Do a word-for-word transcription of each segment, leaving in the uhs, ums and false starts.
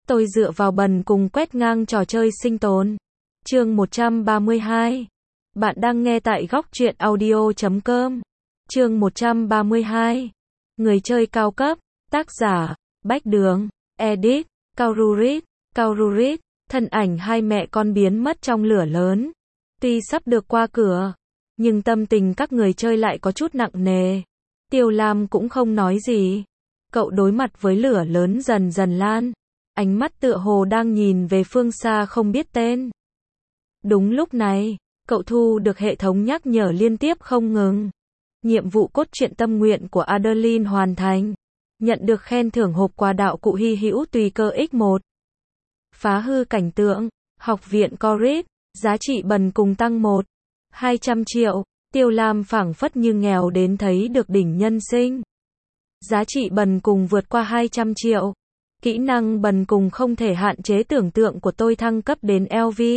Tôi dựa vào bần cùng quét ngang trò chơi sinh tồn. Chương một trăm ba mươi hai. Bạn đang nghe tại góc truyện audio chấm com. Chương một trăm ba mươi hai. Người chơi cao cấp. Tác giả, Bách Đường. Edit, Kaururit. Kaururit. Thân ảnh hai mẹ con biến mất trong lửa lớn. Tuy sắp được qua cửa, nhưng tâm tình các người chơi lại có chút nặng nề. Tiêu Lam cũng không nói gì. Cậu đối mặt với lửa lớn dần dần lan. Ánh mắt tựa hồ đang nhìn về phương xa không biết tên. Đúng lúc này, cậu thu được hệ thống nhắc nhở liên tiếp không ngừng. Nhiệm vụ cốt truyện tâm nguyện của Adeline hoàn thành. Nhận được khen thưởng hộp quà đạo cụ hy hữu tùy cơ nhân một. Phá hư cảnh tượng, học viện Corrit, giá trị bần cùng tăng một. hai trăm triệu, Tiêu Lam phảng phất như nghèo đến thấy được đỉnh nhân sinh. Giá trị bần cùng vượt qua hai trăm triệu. Kỹ năng bần cùng không thể hạn chế tưởng tượng của tôi thăng cấp đến L V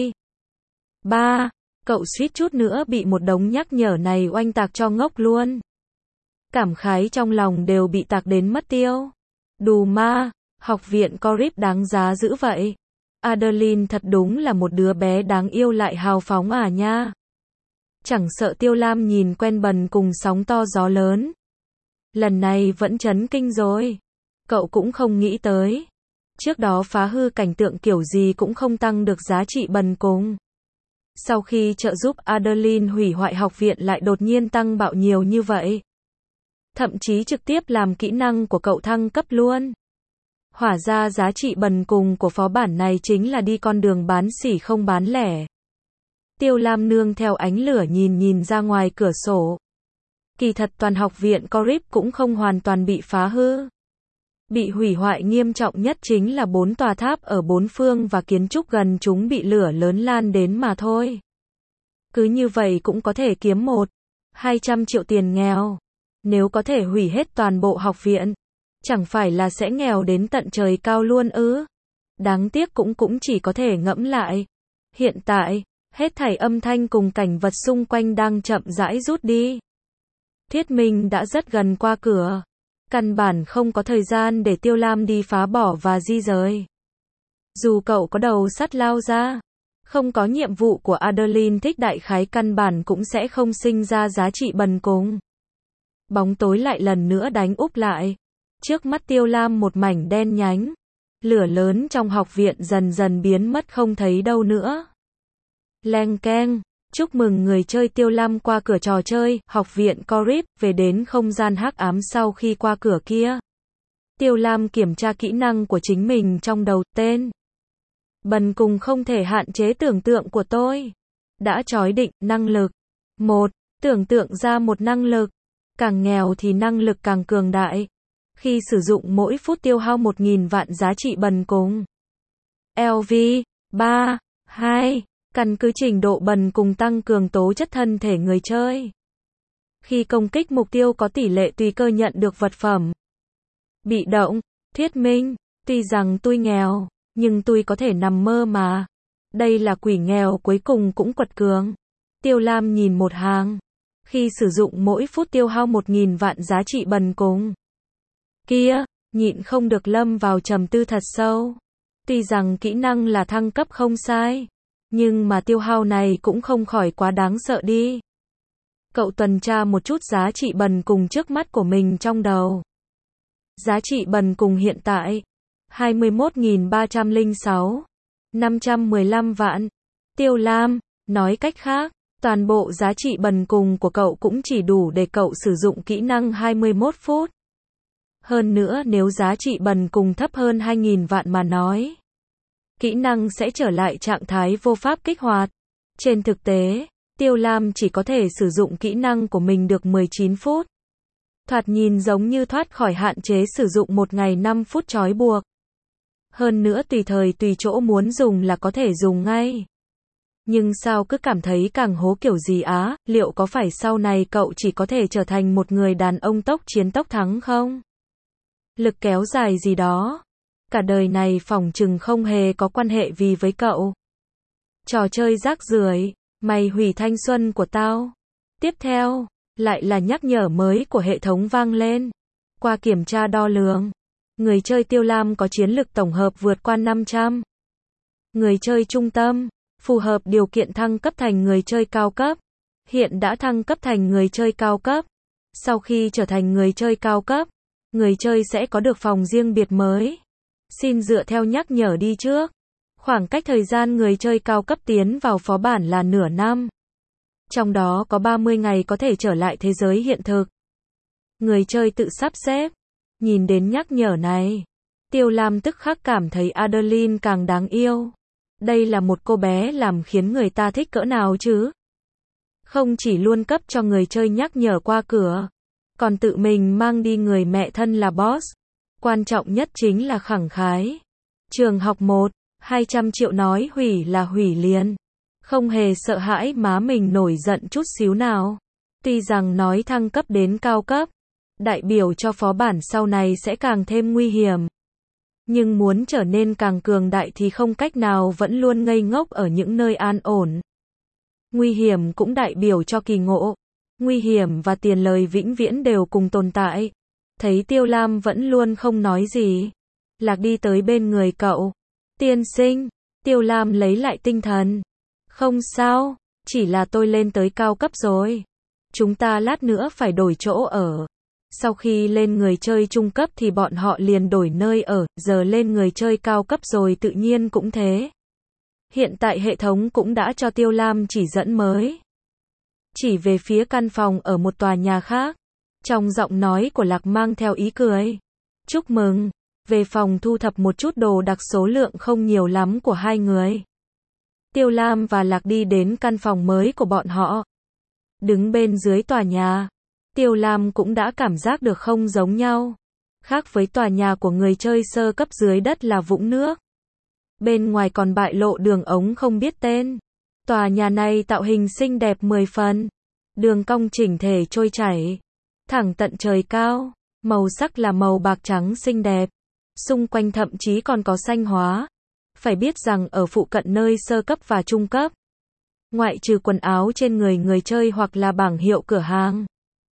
ba. Cậu suýt chút nữa bị một đống nhắc nhở này oanh tạc cho ngốc luôn. Cảm khái trong lòng đều bị tạc đến mất tiêu. Đù ma, học viện Corrit đáng giá dữ vậy. Adeline thật đúng là một đứa bé đáng yêu lại hào phóng à nha. Chẳng sợ Tiêu Lam nhìn quen bần cùng sóng to gió lớn. Lần này vẫn chấn kinh rồi. Cậu cũng không nghĩ tới. Trước đó phá hư cảnh tượng kiểu gì cũng không tăng được giá trị bần cùng. Sau khi trợ giúp Adeline hủy hoại học viện lại đột nhiên tăng bạo nhiều như vậy. Thậm chí trực tiếp làm kỹ năng của cậu thăng cấp luôn. Hóa ra giá trị bần cùng của phó bản này chính là đi con đường bán sỉ không bán lẻ. Tiêu Lam nương theo ánh lửa nhìn nhìn ra ngoài cửa sổ. Kỳ thật toàn học viện Corrit cũng không hoàn toàn bị phá hư. Bị hủy hoại nghiêm trọng nhất chính là bốn tòa tháp ở bốn phương và kiến trúc gần chúng bị lửa lớn lan đến mà thôi. Cứ như vậy cũng có thể kiếm một, hai trăm triệu tiền nghèo. Nếu có thể hủy hết toàn bộ học viện, chẳng phải là sẽ nghèo đến tận trời cao luôn ư? Đáng tiếc cũng cũng chỉ có thể ngẫm lại. Hiện tại, hết thảy âm thanh cùng cảnh vật xung quanh đang chậm rãi rút đi. Thuyết minh đã rất gần qua cửa. Căn bản không có thời gian để Tiêu Lam đi phá bỏ và di rời. Dù cậu có đầu sắt lao ra, không có nhiệm vụ của Adeline thích đại khái căn bản cũng sẽ không sinh ra giá trị bần cùng. Bóng tối lại lần nữa đánh úp lại. Trước mắt Tiêu Lam một mảnh đen nhánh. Lửa lớn trong học viện dần dần biến mất không thấy đâu nữa. Leng keng. Chúc mừng người chơi Tiêu Lam qua cửa trò chơi, học viện Corrit, về đến không gian hắc ám sau khi qua cửa kia. Tiêu Lam kiểm tra kỹ năng của chính mình trong đầu, tên. Bần cùng không thể hạn chế tưởng tượng của tôi. Đã chói định, năng lực. một. Tưởng tượng ra một năng lực. Càng nghèo thì năng lực càng cường đại. Khi sử dụng mỗi phút tiêu hao một nghìn vạn giá trị bần cùng. L V ba. hai. Căn cứ trình độ bần cùng tăng cường tố chất thân thể người chơi. Khi công kích mục tiêu có tỷ lệ tùy cơ nhận được vật phẩm. Bị động, thuyết minh, tuy rằng tôi nghèo, nhưng tôi có thể nằm mơ mà. Đây là quỷ nghèo cuối cùng cũng quật cường. Tiêu Lam nhìn một hàng. Khi sử dụng mỗi phút tiêu hao một nghìn vạn giá trị bần cùng. Kia, nhịn không được lâm vào trầm tư thật sâu. Tuy rằng kỹ năng là thăng cấp không sai. Nhưng mà tiêu hao này cũng không khỏi quá đáng sợ đi. Cậu tuần tra một chút giá trị bần cùng trước mắt của mình trong đầu. Giá trị bần cùng hiện tại hai mươi mốt nghìn ba trăm lẻ sáu, năm trăm mười lăm vạn. Tiêu Lam, nói cách khác, toàn bộ giá trị bần cùng của cậu cũng chỉ đủ để cậu sử dụng kỹ năng hai mươi mốt phút. Hơn nữa nếu giá trị bần cùng thấp hơn hai nghìn vạn mà nói, kỹ năng sẽ trở lại trạng thái vô pháp kích hoạt. Trên thực tế, Tiêu Lam chỉ có thể sử dụng kỹ năng của mình được mười chín phút. Thoạt nhìn giống như thoát khỏi hạn chế sử dụng một ngày năm phút trói buộc. Hơn nữa tùy thời tùy chỗ muốn dùng là có thể dùng ngay. Nhưng sao cứ cảm thấy càng hố kiểu gì á, liệu có phải sau này cậu chỉ có thể trở thành một người đàn ông tốc chiến tốc thắng không? Lực kéo dài gì đó. Cả đời này phỏng chừng không hề có quan hệ gì với cậu. Trò chơi rác rưởi, mày hủy thanh xuân của tao. Tiếp theo, lại là nhắc nhở mới của hệ thống vang lên. Qua kiểm tra đo lường, Người chơi Tiêu Lam có chiến lực tổng hợp vượt qua năm trăm. Người chơi trung tâm, phù hợp điều kiện thăng cấp thành người chơi cao cấp. Hiện đã thăng cấp thành người chơi cao cấp. Sau khi trở thành người chơi cao cấp, người chơi sẽ có được phòng riêng biệt mới. Xin dựa theo nhắc nhở đi trước. Khoảng cách thời gian người chơi cao cấp tiến vào phó bản là nửa năm. Trong đó có ba mươi ngày có thể trở lại thế giới hiện thực. Người chơi tự sắp xếp. Nhìn đến nhắc nhở này, Tiêu Lam tức khắc cảm thấy Adeline càng đáng yêu. Đây là một cô bé làm khiến người ta thích cỡ nào chứ? Không chỉ luôn cấp cho người chơi nhắc nhở qua cửa, còn tự mình mang đi người mẹ thân là boss. Quan trọng nhất chính là khẳng khái. Trường học một, hai trăm triệu nói hủy là hủy liền. Không hề sợ hãi má mình nổi giận chút xíu nào. Tuy rằng nói thăng cấp đến cao cấp, đại biểu cho phó bản sau này sẽ càng thêm nguy hiểm. Nhưng muốn trở nên càng cường đại thì không cách nào vẫn luôn ngây ngốc ở những nơi an ổn. Nguy hiểm cũng đại biểu cho kỳ ngộ. Nguy hiểm và tiền lời vĩnh viễn đều cùng tồn tại. Thấy Tiêu Lam vẫn luôn không nói gì, Lạc đi tới bên người cậu. Tiên sinh, Tiêu Lam lấy lại tinh thần. Không sao, chỉ là tôi lên tới cao cấp rồi. Chúng ta lát nữa phải đổi chỗ ở. Sau khi lên người chơi trung cấp thì bọn họ liền đổi nơi ở, giờ lên người chơi cao cấp rồi tự nhiên cũng thế. Hiện tại hệ thống cũng đã cho Tiêu Lam chỉ dẫn mới. Chỉ về phía căn phòng ở một tòa nhà khác. Trong giọng nói của Lạc mang theo ý cười. Chúc mừng, về phòng thu thập một chút đồ đặc số lượng không nhiều lắm của hai người. Tiêu Lam và Lạc đi đến căn phòng mới của bọn họ. Đứng bên dưới tòa nhà, Tiêu Lam cũng đã cảm giác được không giống nhau. Khác với tòa nhà của người chơi sơ cấp dưới đất là vũng nước. Bên ngoài còn bại lộ đường ống không biết tên. Tòa nhà này tạo hình xinh đẹp mười phần. Đường cong chỉnh thể trôi chảy. Thẳng tận trời cao. Màu sắc là màu bạc trắng xinh đẹp. Xung quanh thậm chí còn có xanh hóa. Phải biết rằng ở phụ cận nơi sơ cấp và trung cấp, ngoại trừ quần áo trên người người chơi hoặc là bảng hiệu cửa hàng,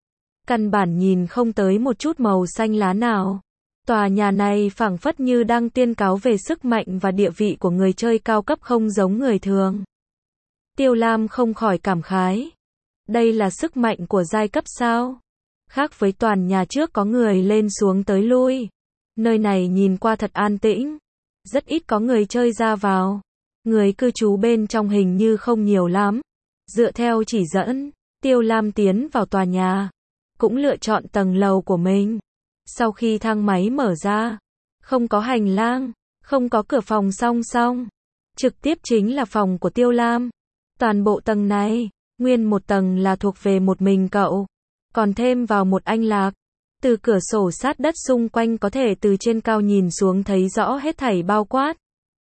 căn bản nhìn không tới một chút màu xanh lá nào. Tòa nhà này phảng phất như đang tuyên cáo về sức mạnh và địa vị của người chơi cao cấp không giống người thường. Tiêu Lam không khỏi cảm khái. Đây là sức mạnh của giai cấp sao? Khác với toàn nhà trước có người lên xuống tới lui. Nơi này nhìn qua thật an tĩnh. Rất ít có người chơi ra vào. Người cư trú bên trong hình như không nhiều lắm. Dựa theo chỉ dẫn, Tiêu Lam tiến vào tòa nhà. Cũng lựa chọn tầng lầu của mình. Sau khi thang máy mở ra, không có hành lang, không có cửa phòng song song. Trực tiếp chính là phòng của Tiêu Lam. Toàn bộ tầng này, nguyên một tầng là thuộc về một mình cậu. Còn thêm vào một anh Lạc. Từ cửa sổ sát đất xung quanh có thể từ trên cao nhìn xuống thấy rõ hết thảy bao quát.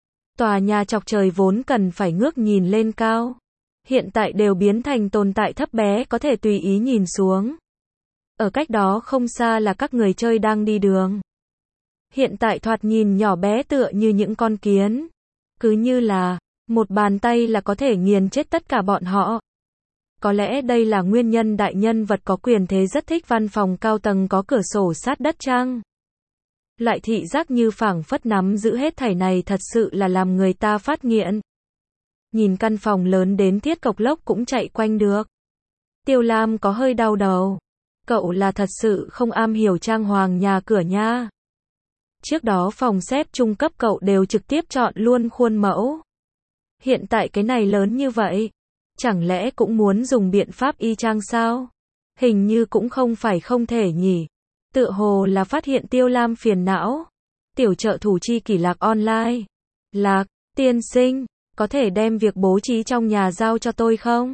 Tòa nhà chọc trời vốn cần phải ngước nhìn lên cao. Hiện tại đều biến thành tồn tại thấp bé có thể tùy ý nhìn xuống. Ở cách đó không xa là các người chơi đang đi đường. Hiện tại thoạt nhìn nhỏ bé tựa như những con kiến. Cứ như là, một bàn tay là có thể nghiền chết tất cả bọn họ. Có lẽ đây là nguyên nhân đại nhân vật có quyền thế rất thích văn phòng cao tầng có cửa sổ sát đất chăng? Loại thị giác như phảng phất nắm giữ hết thảy này thật sự là làm người ta phát nghiện. Nhìn căn phòng lớn đến Thiết Cộc Lốc cũng chạy quanh được. Tiêu Lam có hơi đau đầu. Cậu là thật sự không am hiểu trang hoàng nhà cửa nha. Trước đó phòng xếp trung cấp cậu đều trực tiếp chọn luôn khuôn mẫu. Hiện tại cái này lớn như vậy. Chẳng lẽ cũng muốn dùng biện pháp y chang sao? Hình như cũng không phải không thể nhỉ. Tựa hồ là phát hiện Tiêu Lam phiền não. Tiểu trợ thủ chi kỷ Lạc online. Lạc, tiên sinh, có thể đem việc bố trí trong nhà giao cho tôi không?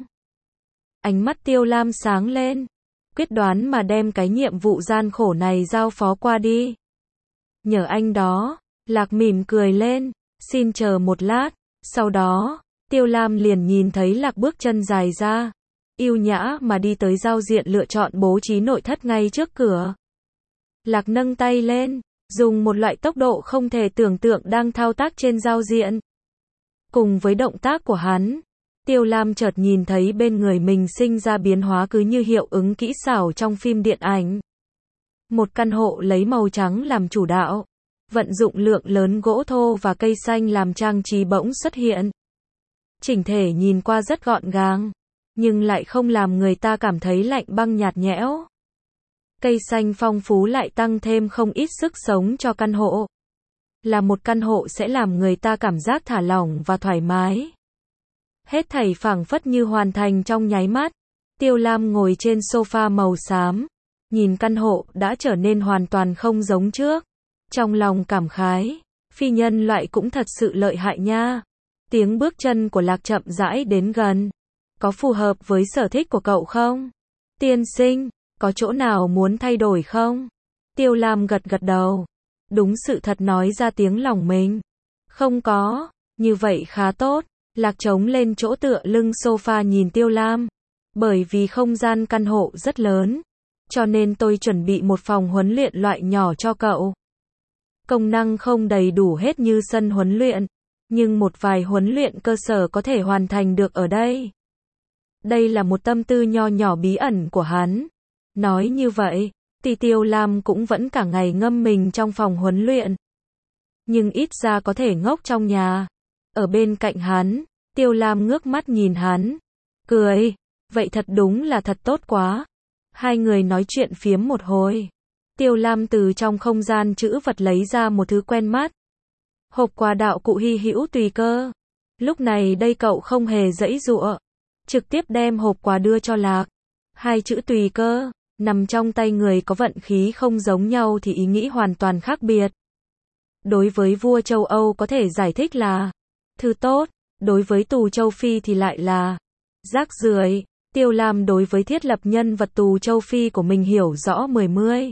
Ánh mắt Tiêu Lam sáng lên. Quyết đoán mà đem cái nhiệm vụ gian khổ này giao phó qua đi. Nhờ anh đó, Lạc mỉm cười lên. Xin chờ một lát. Sau đó, Tiêu Lam liền nhìn thấy Lạc bước chân dài ra. Yêu nhã mà đi tới giao diện lựa chọn bố trí nội thất ngay trước cửa. Lạc nâng tay lên, dùng một loại tốc độ không thể tưởng tượng đang thao tác trên giao diện. Cùng với động tác của hắn, Tiêu Lam chợt nhìn thấy bên người mình sinh ra biến hóa cứ như hiệu ứng kỹ xảo trong phim điện ảnh. Một căn hộ lấy màu trắng làm chủ đạo. Vận dụng lượng lớn gỗ thô và cây xanh làm trang trí bỗng xuất hiện. Chỉnh thể nhìn qua rất gọn gàng, nhưng lại không làm người ta cảm thấy lạnh băng nhạt nhẽo. Cây xanh phong phú lại tăng thêm không ít sức sống cho căn hộ. Là một căn hộ sẽ làm người ta cảm giác thả lỏng và thoải mái. Hết thảy phảng phất như hoàn thành trong nháy mắt. Tiêu Lam ngồi trên sofa màu xám, nhìn căn hộ đã trở nên hoàn toàn không giống trước. Trong lòng cảm khái, phi nhân loại cũng thật sự lợi hại nha. Tiếng bước chân của Lạc chậm rãi đến gần. Có phù hợp với sở thích của cậu không? Tiên sinh, có chỗ nào muốn thay đổi không? Tiêu Lam gật gật đầu. Đúng sự thật nói ra tiếng lòng mình. Không có, như vậy khá tốt. Lạc trống lên chỗ tựa lưng sofa nhìn Tiêu Lam. Bởi vì không gian căn hộ rất lớn, cho nên tôi chuẩn bị một phòng huấn luyện loại nhỏ cho cậu. Công năng không đầy đủ hết như sân huấn luyện, nhưng một vài huấn luyện cơ sở có thể hoàn thành được ở đây. Đây là một tâm tư nho nhỏ bí ẩn của hắn. Nói như vậy, thì Tiêu Lam cũng vẫn cả ngày ngâm mình trong phòng huấn luyện. Nhưng ít ra có thể ngốc trong nhà. Ở bên cạnh hắn, Tiêu Lam ngước mắt nhìn hắn. Cười, vậy thật đúng là thật tốt quá. Hai người nói chuyện phiếm một hồi. Tiêu Lam từ trong không gian trữ vật lấy ra một thứ quen mắt. Hộp quà đạo cụ hy hữu tùy cơ. Lúc này đây cậu không hề giãy giụa, trực tiếp đem hộp quà đưa cho Lạc. Hai chữ tùy cơ, nằm trong tay người có vận khí không giống nhau thì ý nghĩ hoàn toàn khác biệt. Đối với vua châu Âu có thể giải thích là thứ tốt, đối với tù châu Phi thì lại là rác rưởi. Tiêu Lam đối với thiết lập nhân vật tù châu Phi của mình hiểu rõ mười mươi.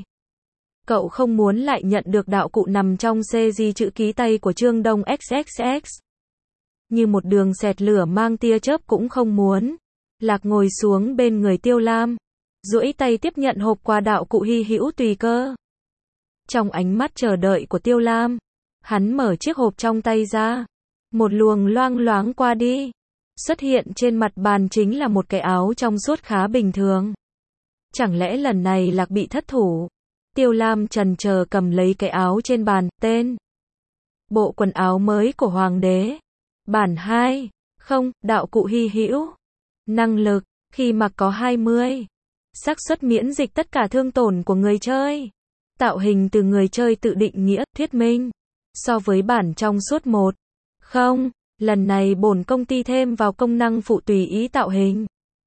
Cậu không muốn lại nhận được đạo cụ nằm trong xê giê chữ ký tay của Trương Đông ích ích ích. Như một đường xẹt lửa mang tia chớp cũng không muốn. Lạc ngồi xuống bên người Tiêu Lam, duỗi tay tiếp nhận hộp quà đạo cụ hy hữu tùy cơ. Trong ánh mắt chờ đợi của Tiêu Lam, hắn mở chiếc hộp trong tay ra. Một luồng loang loáng qua đi. Xuất hiện trên mặt bàn chính là một cái áo trong suốt khá bình thường. Chẳng lẽ lần này Lạc bị thất thủ? Tiêu Lam chần chờ cầm lấy cái áo trên bàn, tên. Bộ quần áo mới của Hoàng đế. Bản hai. Không, đạo cụ hy hữu. Năng lực, khi mặc có hai mươi. Xác suất miễn dịch tất cả thương tổn của người chơi. Tạo hình từ người chơi tự định nghĩa, thuyết minh. So với bản trong suốt một. Không, lần này bổn công ty thêm vào công năng phụ tùy ý tạo hình.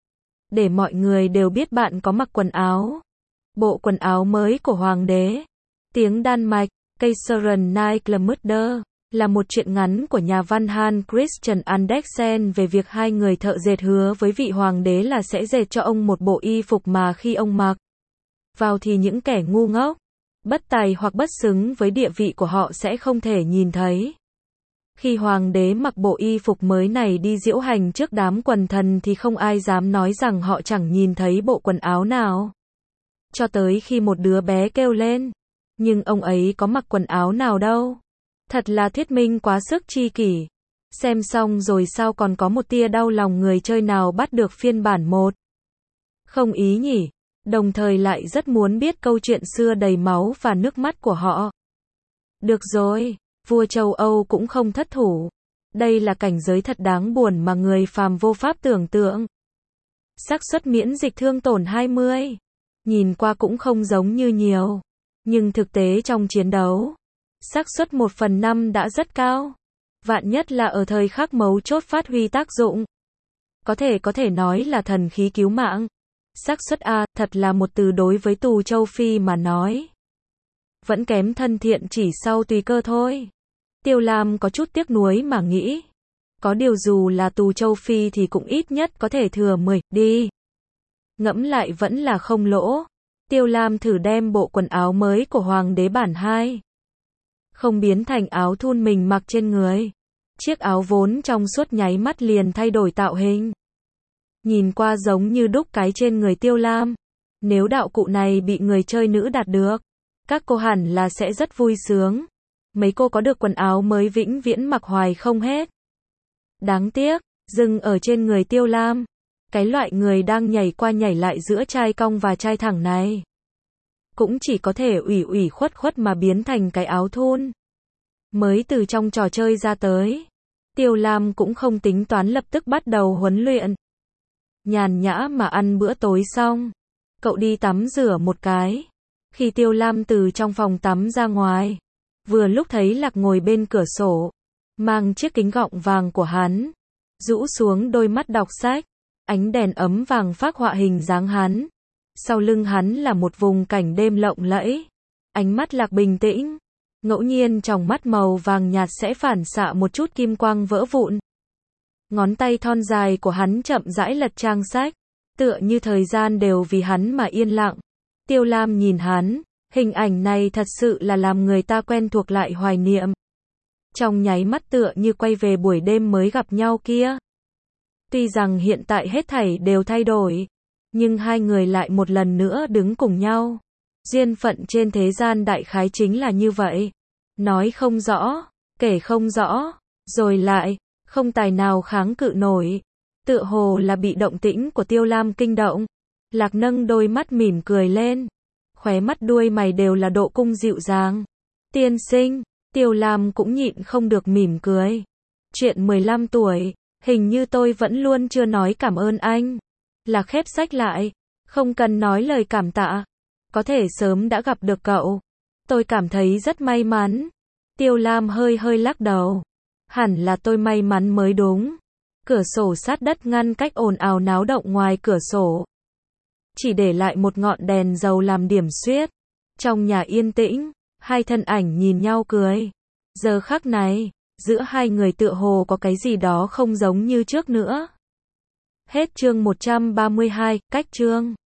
Để mọi người đều biết bạn có mặc quần áo. Bộ quần áo mới của Hoàng đế. Tiếng Đan Mạch, Kaiseren Nightclubder, là một truyện ngắn của nhà văn Hans Christian Andersen về việc hai người thợ dệt hứa với vị hoàng đế là sẽ dệt cho ông một bộ y phục mà khi ông mặc vào thì những kẻ ngu ngốc, bất tài hoặc bất xứng với địa vị của họ sẽ không thể nhìn thấy. Khi hoàng đế mặc bộ y phục mới này đi diễu hành trước đám quần thần thì không ai dám nói rằng họ chẳng nhìn thấy bộ quần áo nào. Cho tới khi một đứa bé kêu lên, nhưng ông ấy có mặc quần áo nào đâu. Thật là thuyết minh quá sức chi kỷ. Xem xong rồi sao còn có một tia đau lòng người chơi nào bắt được phiên bản một. Không ý nhỉ, đồng thời lại rất muốn biết câu chuyện xưa đầy máu và nước mắt của họ. Được rồi, vua châu Âu cũng không thất thủ. Đây là cảnh giới thật đáng buồn mà người phàm vô pháp tưởng tượng. Xác suất miễn dịch thương tổn hai mươi. Nhìn qua cũng không giống như nhiều. Nhưng thực tế trong chiến đấu, xác suất một phần năm đã rất cao. Vạn nhất là ở thời khắc mấu chốt phát huy tác dụng. Có thể có thể nói là thần khí cứu mạng. Xác suất A, thật là một từ đối với tù châu Phi mà nói. Vẫn kém thân thiện chỉ sau tùy cơ thôi. Tiêu Lam có chút tiếc nuối mà nghĩ. Có điều dù là tù châu Phi thì cũng ít nhất có thể thừa mười, đi. Ngẫm lại vẫn là không lỗ. Tiêu Lam thử đem bộ quần áo mới của Hoàng đế bản hai. Không biến thành áo thun mình mặc trên người. Chiếc áo vốn trong suốt nháy mắt liền thay đổi tạo hình. Nhìn qua giống như đúc cái trên người Tiêu Lam. Nếu đạo cụ này bị người chơi nữ đạt được, các cô hẳn là sẽ rất vui sướng. Mấy cô có được quần áo mới vĩnh viễn mặc hoài không hết. Đáng tiếc, dừng ở trên người Tiêu Lam. Cái loại người đang nhảy qua nhảy lại giữa trai cong và trai thẳng này. cũng chỉ có thể ủy ủy khuất khuất mà biến thành cái áo thun. Mới từ trong trò chơi ra tới, Tiêu Lam cũng không tính toán lập tức bắt đầu huấn luyện. Nhàn nhã mà ăn bữa tối xong, cậu đi tắm rửa một cái. Khi Tiêu Lam từ trong phòng tắm ra ngoài, vừa lúc thấy Lạc ngồi bên cửa sổ, mang chiếc kính gọng vàng của hắn, rũ xuống đôi mắt đọc sách, ánh đèn ấm vàng phác họa hình dáng hắn. Sau lưng hắn là một vùng cảnh đêm lộng lẫy. Ánh mắt Lạc bình tĩnh, ngẫu nhiên tròng mắt màu vàng nhạt sẽ phản xạ một chút kim quang vỡ vụn. Ngón tay thon dài của hắn chậm rãi lật trang sách, tựa như thời gian đều vì hắn mà yên lặng. Tiêu Lam nhìn hắn, hình ảnh này thật sự là làm người ta quen thuộc lại hoài niệm. Trong nháy mắt tựa như quay về buổi đêm mới gặp nhau kia. Tuy rằng hiện tại hết thảy đều thay đổi, nhưng hai người lại một lần nữa đứng cùng nhau. Duyên phận trên thế gian đại khái chính là như vậy. Nói không rõ, kể không rõ, rồi lại, không tài nào kháng cự nổi. Tựa hồ là bị động tĩnh của Tiêu Lam kinh động. Lạc nâng đôi mắt mỉm cười lên. Khóe mắt đuôi mày đều là độ cung dịu dàng. Tiên sinh, Tiêu Lam cũng nhịn không được mỉm cười. Chuyện mười lăm tuổi, hình như tôi vẫn luôn chưa nói cảm ơn anh. Lạc khép sách lại, không cần nói lời cảm tạ. Có thể sớm đã gặp được cậu. Tôi cảm thấy rất may mắn. Tiêu Lam hơi hơi lắc đầu. Hẳn là tôi may mắn mới đúng. Cửa sổ sát đất ngăn cách ồn ào náo động ngoài cửa sổ. Chỉ để lại một ngọn đèn dầu làm điểm xuyết. Trong nhà yên tĩnh, hai thân ảnh nhìn nhau cười. Giờ khắc này, giữa hai người tựa hồ có cái gì đó không giống như trước nữa. Hết chương một trăm ba mươi hai, cách chương.